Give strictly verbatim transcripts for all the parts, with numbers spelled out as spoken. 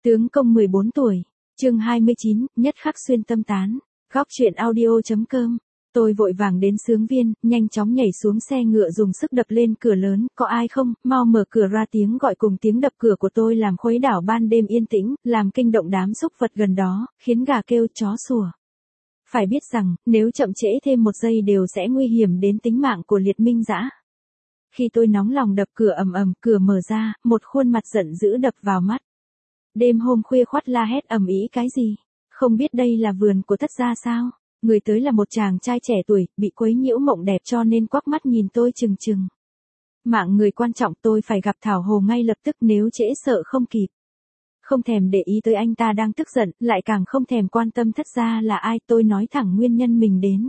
Tướng công mười bốn tuổi, chương hai mươi chín, nhất khắc xuyên tâm tán, góc truyện audio.com. Tôi vội vàng đến Xướng Viên, nhanh chóng nhảy xuống xe ngựa dùng sức đập lên cửa lớn, có ai không, mau mở cửa ra, tiếng gọi cùng tiếng đập cửa của tôi làm khuấy đảo ban đêm yên tĩnh, làm kinh động đám súc vật gần đó, khiến gà kêu chó sủa. Phải biết rằng, nếu chậm trễ thêm một giây đều sẽ nguy hiểm đến tính mạng của Liệt Minh Dã. Khi tôi nóng lòng đập cửa ầm ầm, cửa mở ra, một khuôn mặt giận dữ đập vào mắt. Đêm hôm khuya khoắt la hét ầm ĩ cái gì? Không biết đây là vườn của Thất gia sao? Người tới là một chàng trai trẻ tuổi, bị quấy nhiễu mộng đẹp cho nên quắc mắt nhìn tôi chừng chừng. Mạng người quan trọng, tôi phải gặp Thảo Hồ ngay lập tức, nếu trễ sợ không kịp. Không thèm để ý tới anh ta đang tức giận, lại càng không thèm quan tâm Thất gia là ai, tôi nói thẳng nguyên nhân mình đến.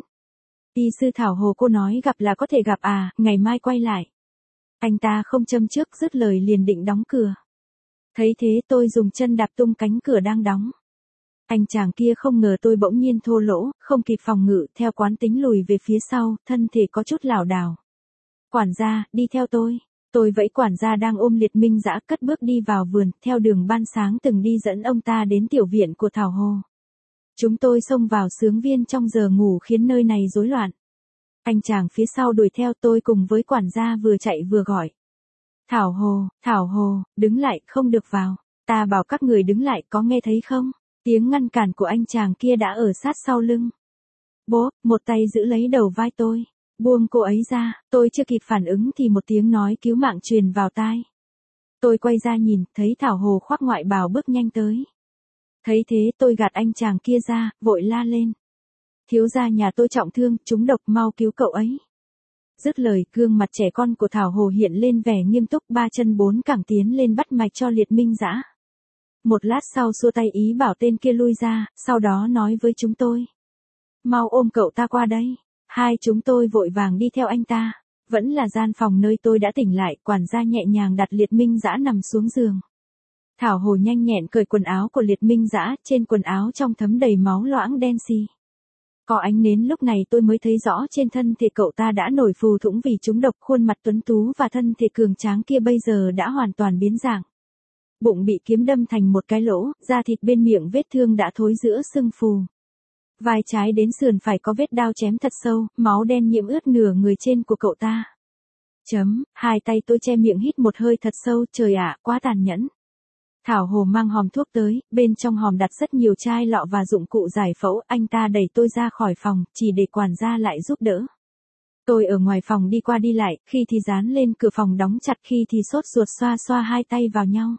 Y sư Thảo Hồ, cô nói gặp là có thể gặp à, ngày mai quay lại. Anh ta không châm trước dứt lời liền định đóng cửa. Thấy thế tôi dùng chân đạp tung cánh cửa đang đóng. Anh chàng kia không ngờ tôi bỗng nhiên thô lỗ, không kịp phòng ngự, theo quán tính lùi về phía sau, thân thể có chút lảo đảo. Quản gia, đi theo tôi. Tôi vẫy quản gia đang ôm Liệt Minh Dã cất bước đi vào vườn, theo đường ban sáng từng đi dẫn ông ta đến tiểu viện của Thảo Hồ. Chúng tôi xông vào Xướng Viên trong giờ ngủ khiến nơi này rối loạn. Anh chàng phía sau đuổi theo, tôi cùng với quản gia vừa chạy vừa gọi. Thảo Hồ, Thảo Hồ, đứng lại, không được vào. Ta bảo các người đứng lại, có nghe thấy không? Tiếng ngăn cản của anh chàng kia đã ở sát sau lưng. Bố, một tay giữ lấy đầu vai tôi. Buông cô ấy ra, tôi chưa kịp phản ứng thì một tiếng nói cứu mạng truyền vào tai. Tôi quay ra nhìn, thấy Thảo Hồ khoác ngoại bào bước nhanh tới. Thấy thế tôi gạt anh chàng kia ra, vội la lên. Thiếu gia nhà tôi trọng thương, trúng độc, mau cứu cậu ấy. Dứt lời, gương mặt trẻ con của Thảo Hồ hiện lên vẻ nghiêm túc, ba chân bốn cẳng tiến lên bắt mạch cho Liệt Minh Dã. Một lát sau xua tay ý bảo tên kia lui ra, sau đó nói với chúng tôi. Mau ôm cậu ta qua đây. Hai chúng tôi vội vàng đi theo anh ta. Vẫn là gian phòng nơi tôi đã tỉnh lại, quản gia nhẹ nhàng đặt Liệt Minh Dã nằm xuống giường. Thảo Hồ nhanh nhẹn cởi quần áo của Liệt Minh Dã, trên quần áo trong thấm đầy máu loãng đen xì. Có ánh nến lúc này tôi mới thấy rõ trên thân thể cậu ta đã nổi phù thủng vì trúng độc, khuôn mặt tuấn tú và thân thể cường tráng kia bây giờ đã hoàn toàn biến dạng. Bụng bị kiếm đâm thành một cái lỗ, da thịt bên miệng vết thương đã thối rữa sưng phù. Vai trái đến sườn phải có vết đao chém thật sâu, máu đen nhiễm ướt nửa người trên của cậu ta. Chấm, hai tay tôi che miệng hít một hơi thật sâu, trời ạ, quá tàn nhẫn. Thảo Hồ mang hòm thuốc tới, bên trong hòm đặt rất nhiều chai lọ và dụng cụ giải phẫu, anh ta đẩy tôi ra khỏi phòng, chỉ để quản gia lại giúp đỡ. Tôi ở ngoài phòng đi qua đi lại, khi thì dán lên cửa phòng đóng chặt, khi thì sốt ruột xoa xoa hai tay vào nhau.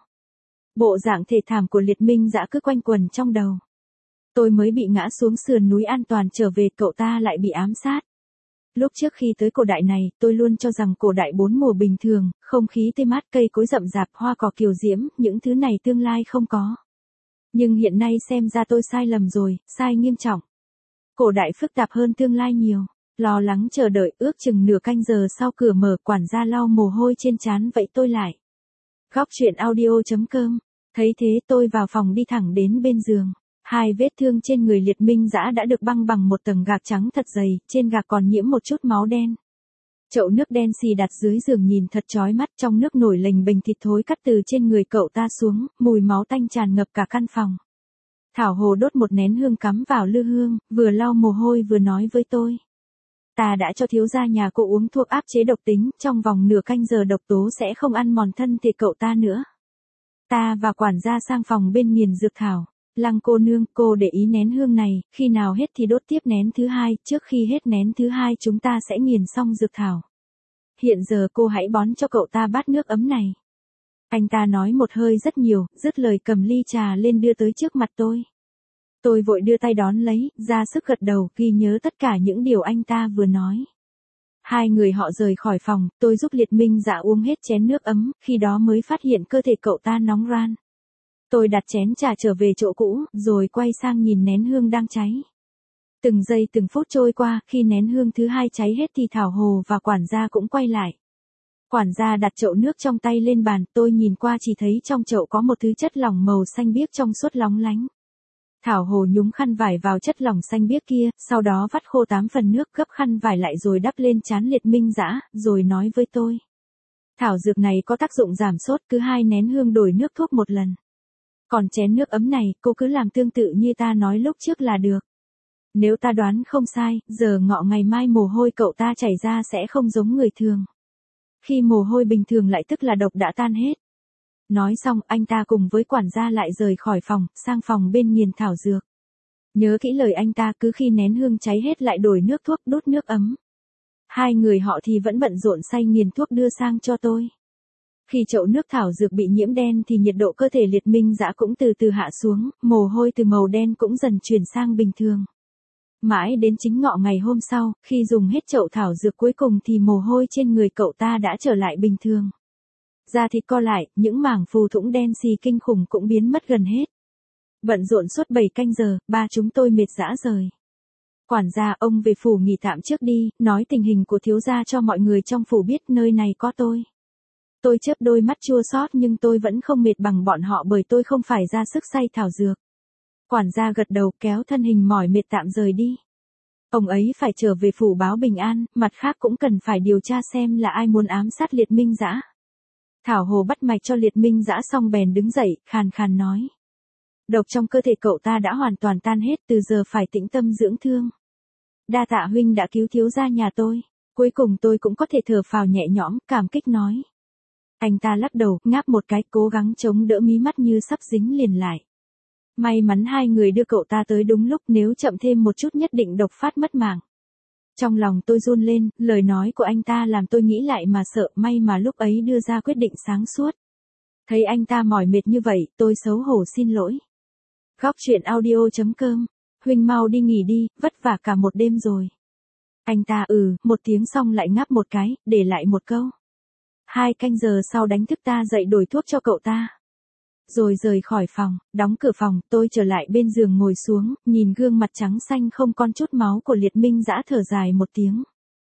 Bộ dạng thể thảm của Liệt Minh Dã cứ quanh quẩn trong đầu. Tôi mới bị ngã xuống sườn núi an toàn trở về, cậu ta lại bị ám sát. Lúc trước khi tới cổ đại này, tôi luôn cho rằng cổ đại bốn mùa bình thường, không khí tươi mát, cây cối rậm rạp, hoa cỏ kiều diễm, những thứ này tương lai không có. Nhưng hiện nay xem ra tôi sai lầm rồi, sai nghiêm trọng. Cổ đại phức tạp hơn tương lai nhiều. Lo lắng chờ đợi, ước chừng nửa canh giờ sau cửa mở, quản gia lau mồ hôi trên trán vẫy tôi lại. Góc truyện audio.com. Thấy thế tôi vào phòng đi thẳng đến bên giường. Hai vết thương trên người Liệt Minh Dã đã được băng bằng một tầng gạc trắng thật dày, trên gạc còn nhiễm một chút máu đen. Chậu nước đen xì đặt dưới giường nhìn thật chói mắt, trong nước nổi lềnh bềnh thịt thối cắt từ trên người cậu ta xuống, mùi máu tanh tràn ngập cả căn phòng. Thảo Hồ đốt một nén hương cắm vào lư hương, vừa lau mồ hôi vừa nói với tôi. Ta đã cho thiếu gia nhà cô uống thuốc áp chế độc tính, trong vòng nửa canh giờ độc tố sẽ không ăn mòn thân thể cậu ta nữa. Ta và quản gia sang phòng bên nghiền dược thảo. Lăng cô nương, cô để ý nén hương này, khi nào hết thì đốt tiếp nén thứ hai, trước khi hết nén thứ hai chúng ta sẽ nghiền xong dược thảo. Hiện giờ cô hãy bón cho cậu ta bát nước ấm này. Anh ta nói một hơi rất nhiều, dứt lời cầm ly trà lên đưa tới trước mặt tôi. Tôi vội đưa tay đón lấy, ra sức gật đầu, ghi nhớ tất cả những điều anh ta vừa nói. Hai người họ rời khỏi phòng, tôi giúp Liệt Minh Dã uống hết chén nước ấm, khi đó mới phát hiện cơ thể cậu ta nóng ran. Tôi đặt chén trà trở về chỗ cũ, rồi quay sang nhìn nén hương đang cháy. Từng giây từng phút trôi qua, khi nén hương thứ hai cháy hết thì Thảo Hồ và quản gia cũng quay lại. Quản gia đặt chậu nước trong tay lên bàn, tôi nhìn qua chỉ thấy trong chậu có một thứ chất lỏng màu xanh biếc trong suốt lóng lánh. Thảo Hồ nhúng khăn vải vào chất lỏng xanh biếc kia, sau đó vắt khô tám phần nước, gấp khăn vải lại rồi đắp lên trán Liệt Minh Dã, rồi nói với tôi. Thảo dược này có tác dụng giảm sốt, cứ hai nén hương đổi nước thuốc một lần. Còn chén nước ấm này, cô cứ làm tương tự như ta nói lúc trước là được. Nếu ta đoán không sai, giờ ngọ ngày mai mồ hôi cậu ta chảy ra sẽ không giống người thường. Khi mồ hôi bình thường lại tức là độc đã tan hết. Nói xong, anh ta cùng với quản gia lại rời khỏi phòng, sang phòng bên nghiền thảo dược. Nhớ kỹ lời anh ta, cứ khi nén hương cháy hết lại đổi nước thuốc đốt nước ấm. Hai người họ thì vẫn bận rộn xay nghiền thuốc đưa sang cho tôi. Khi chậu nước thảo dược bị nhiễm đen thì nhiệt độ cơ thể Liệt Minh Dã cũng từ từ hạ xuống, mồ hôi từ màu đen cũng dần chuyển sang bình thường. Mãi đến chính ngọ ngày hôm sau, khi dùng hết chậu thảo dược cuối cùng thì mồ hôi trên người cậu ta đã trở lại bình thường. Da thịt co lại, những mảng phù thủng đen xì kinh khủng cũng biến mất gần hết. Bận rộn suốt bảy canh giờ, ba chúng tôi mệt rã rời. Quản gia, ông về phủ nghỉ tạm trước đi, nói tình hình của thiếu gia cho mọi người trong phủ biết, nơi này có tôi. Tôi chớp đôi mắt chua xót nhưng tôi vẫn không mệt bằng bọn họ bởi tôi không phải ra sức xay thảo dược. Quản gia gật đầu kéo thân hình mỏi mệt tạm rời đi. Ông ấy phải trở về phủ báo bình an, mặt khác cũng cần phải điều tra xem là ai muốn ám sát Liệt Minh Dã. Thảo Hồ bắt mạch cho Liệt Minh Dã xong bèn đứng dậy, khàn khàn nói. Độc trong cơ thể cậu ta đã hoàn toàn tan hết, từ giờ phải tĩnh tâm dưỡng thương. Đa tạ huynh đã cứu thiếu gia nhà tôi. Cuối cùng tôi cũng có thể thở phào nhẹ nhõm, cảm kích nói. Anh ta lắc đầu, ngáp một cái, cố gắng chống đỡ mí mắt như sắp dính liền lại. May mắn hai người đưa cậu ta tới đúng lúc, nếu chậm thêm một chút nhất định độc phát mất mạng. Trong lòng tôi run lên, lời nói của anh ta làm tôi nghĩ lại mà sợ, may mà lúc ấy đưa ra quyết định sáng suốt. Thấy anh ta mỏi mệt như vậy, tôi xấu hổ xin lỗi. Góc truyện audio chấm com, huynh mau đi nghỉ đi, vất vả cả một đêm rồi. Anh ta ừ, một tiếng xong lại ngáp một cái, để lại một câu. Hai canh giờ sau đánh thức ta dậy đổi thuốc cho cậu ta. Rồi rời khỏi phòng, đóng cửa phòng, tôi trở lại bên giường ngồi xuống, nhìn gương mặt trắng xanh không con chút máu của Liệt Minh Dã thở dài một tiếng.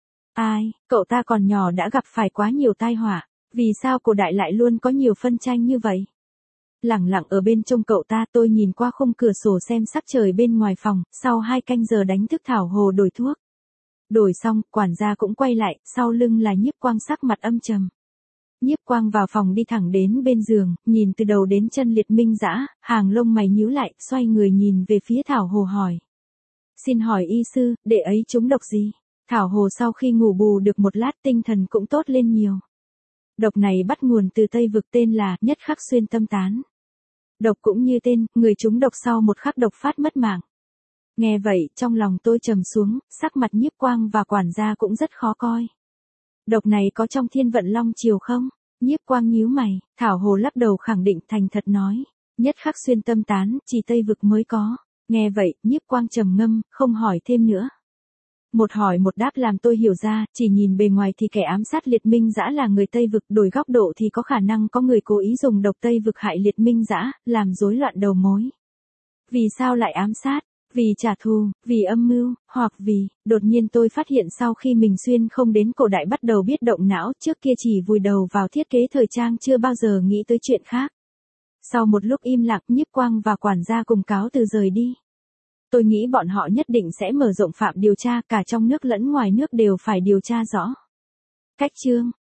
Ai, cậu ta còn nhỏ đã gặp phải quá nhiều tai họa, vì sao cổ đại lại luôn có nhiều phân tranh như vậy? Lẳng lặng ở bên trông cậu ta, tôi nhìn qua khung cửa sổ xem sắc trời bên ngoài phòng, sau hai canh giờ đánh thức Thảo Hồ đổi thuốc. Đổi xong, quản gia cũng quay lại, sau lưng là Nhiếp Quang sắc mặt âm trầm. Nhiếp Quang vào phòng đi thẳng đến bên giường, nhìn từ đầu đến chân Liệt Minh Dã, hàng lông mày nhíu lại, xoay người nhìn về phía Thảo Hồ hỏi. Xin hỏi y sư, đệ ấy trúng độc gì? Thảo Hồ sau khi ngủ bù được một lát tinh thần cũng tốt lên nhiều. Độc này bắt nguồn từ Tây Vực tên là Nhất Khắc Xuyên Tâm Tán. Độc cũng như tên, người trúng độc sau một khắc độc phát mất mạng. Nghe vậy, trong lòng tôi trầm xuống, sắc mặt Nhiếp Quang và quản gia cũng rất khó coi. Độc này có trong Thiên Vận Long Triều không? Nhiếp Quang nhíu mày, Thảo Hồ lắc đầu khẳng định thành thật nói. Nhất Khắc Xuyên Tâm Tán, chỉ Tây Vực mới có. Nghe vậy, Nhiếp Quang trầm ngâm, không hỏi thêm nữa. Một hỏi một đáp làm tôi hiểu ra, chỉ nhìn bề ngoài thì kẻ ám sát Liệt Minh Dã là người Tây Vực, đổi góc độ thì có khả năng có người cố ý dùng độc Tây Vực hại Liệt Minh Dã, làm rối loạn đầu mối. Vì sao lại ám sát? Vì trả thù, vì âm mưu, hoặc vì, đột nhiên tôi phát hiện sau khi mình xuyên không đến cổ đại bắt đầu biết động não, trước kia chỉ vùi đầu vào thiết kế thời trang chưa bao giờ nghĩ tới chuyện khác. Sau một lúc im lặng, Nhiếp Quang và quản gia cùng cáo từ rời đi. Tôi nghĩ bọn họ nhất định sẽ mở rộng phạm điều tra, cả trong nước lẫn ngoài nước đều phải điều tra rõ. Cách chương